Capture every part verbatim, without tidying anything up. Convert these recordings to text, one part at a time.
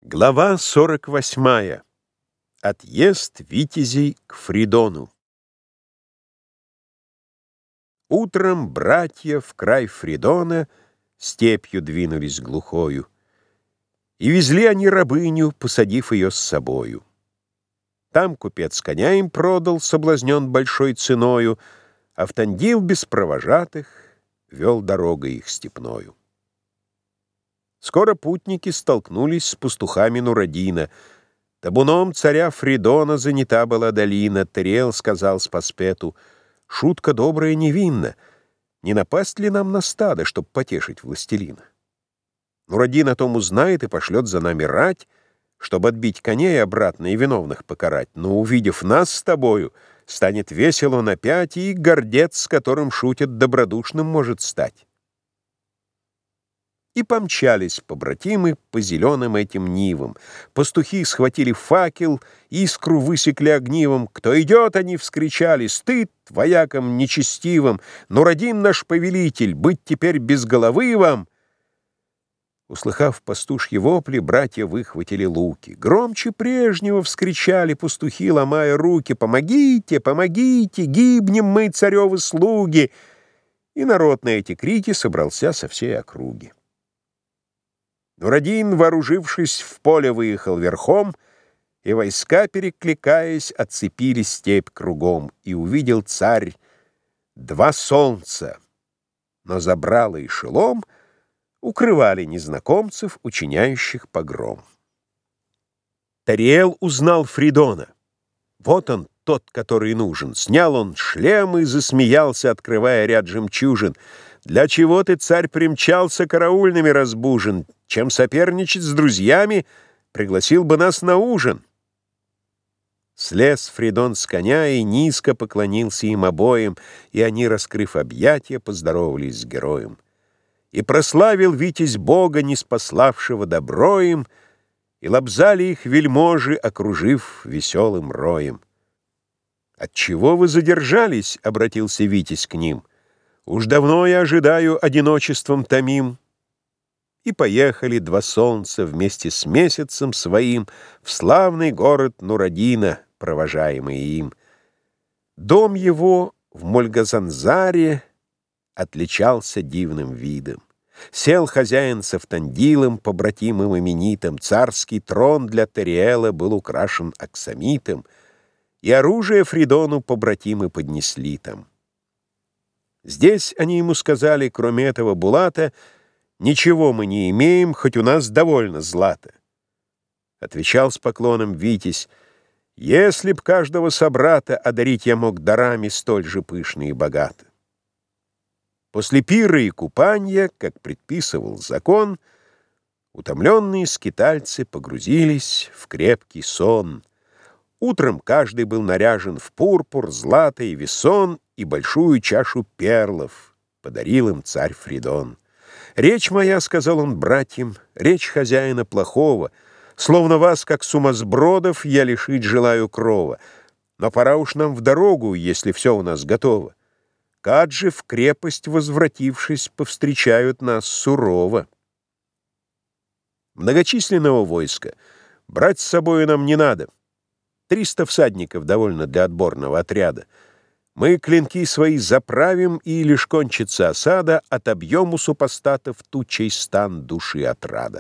Глава сорок восьмая. Отъезд витязей к Фридону. Утром братья в край Фридона степью двинулись глухою, и везли они рабыню, посадив ее с собою. Там купец коня им продал, соблазнен большой ценою, Автандил без провожатых вел дорогой их степною. Скоро путники столкнулись с пастухами Нурадина. Табуном царя Фридона занята была долина. Териэл сказал Спаспету: «Шутка добрая невинна. Не напасть ли нам на стадо, чтоб потешить властелина? Нурадин о том узнает и пошлет за нами рать, чтобы отбить коней обратно и виновных покарать. Но, увидев нас с тобою, станет весел он опять, и гордец, с которым шутят, добродушным может стать». И помчались побратимы по зеленым этим нивам. Пастухи схватили факел, искру высекли огнивом. «Кто идет?» — они вскричали. «Стыд воякам нечестивым! Нурадин наш повелитель, быть теперь без головы вам!» Услыхав пастушьи вопли, братья выхватили луки. Громче прежнего вскричали пастухи, ломая руки: «Помогите! Помогите! Гибнем мы, царевы слуги!» И народ на эти крики собрался со всей округи. Нурадин, вооружившись, в поле выехал верхом, и войска, перекликаясь, оцепили степь кругом, и увидел царь два солнца, но забрало и шелом укрывали незнакомцев, учиняющих погром. Териэл узнал Фридона. Вот он, тот, который нужен. Снял он шлем и засмеялся, открывая ряд жемчужин. «Для чего ты, царь, примчался караульными разбужен? Чем соперничать с друзьями, пригласил бы нас на ужин». Слез Фридон с коня и низко поклонился им обоим, и они, раскрыв объятия, поздоровались с героем. И прославил витязь Бога, ниспославшего добро им, и лобзали их вельможи, окружив веселым роем. «Отчего вы задержались?» — обратился витязь к ним. «Уж давно я ожидаю, одиночеством томим». И поехали два солнца вместе с месяцем своим в славный город Нурадина, провожаемый им. Дом его в Мольгазанзаре отличался дивным видом. Сел хозяин с Автандилом, побратимым именитым. Царский трон для Териэла был украшен аксамитом, и оружие Фридону побратимы поднесли там. Здесь они ему сказали: кроме этого булата ничего мы не имеем, хоть у нас довольно злата. Отвечал с поклоном витязь: если б каждого собрата одарить я мог дарами столь же пышные и богаты. После пира и купанья, как предписывал закон, утомленные скитальцы погрузились в крепкий сон. Утром каждый был наряжен в пурпур, злато и весон, и большую чашу перлов подарил им царь Фридон. «Речь моя, — сказал он братьям, — речь хозяина плохого, словно вас, как сумасбродов, я лишить желаю крова. Но пора уж нам в дорогу, если все у нас готово. Каджи, в крепость возвратившись, повстречают нас сурово. Многочисленного войска брать с собою нам не надо. Триста всадников довольно для отборного отряда. Мы клинки свои заправим, и лишь кончится осада, отобьем у супостатов ту, чей стан души отрада.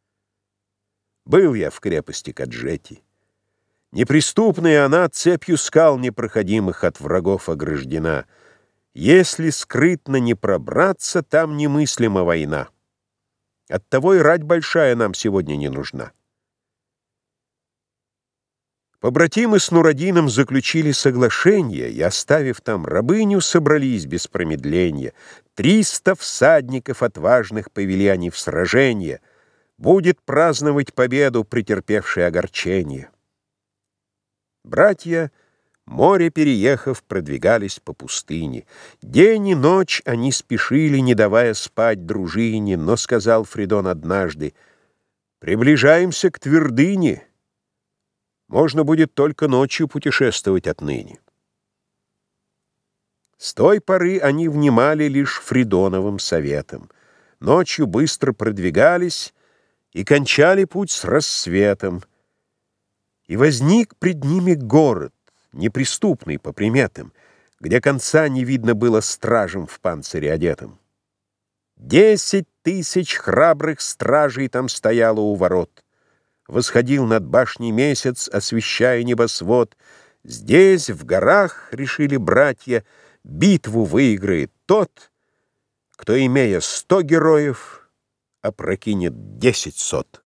Был я в крепости Каджети. Неприступная она цепью скал непроходимых от врагов ограждена. Если скрытно не пробраться, там немыслима война. Оттого и рать большая нам сегодня не нужна. Побратимы с Нурадином заключили соглашение, и, оставив там рабыню, собрались без промедления. Триста всадников отважных повели они в сражение. Будет праздновать победу претерпевший огорчение. Братья, море переехав, продвигались по пустыне. День и ночь они спешили, не давая спать дружине, но сказал Фридон однажды: «Приближаемся к твердыне. Можно будет только ночью путешествовать отныне». С той поры они внимали лишь Фридоновым советам. Ночью быстро продвигались и кончали путь с рассветом. И возник пред ними город, неприступный по приметам, где конца не видно было стражам в панцире одетым. Десять тысяч храбрых стражей там стояло у ворот. Восходил над башней месяц, освещая небосвод. Здесь, в горах, решили братья, битву выиграет тот, кто, имея сто героев, опрокинет десять сот.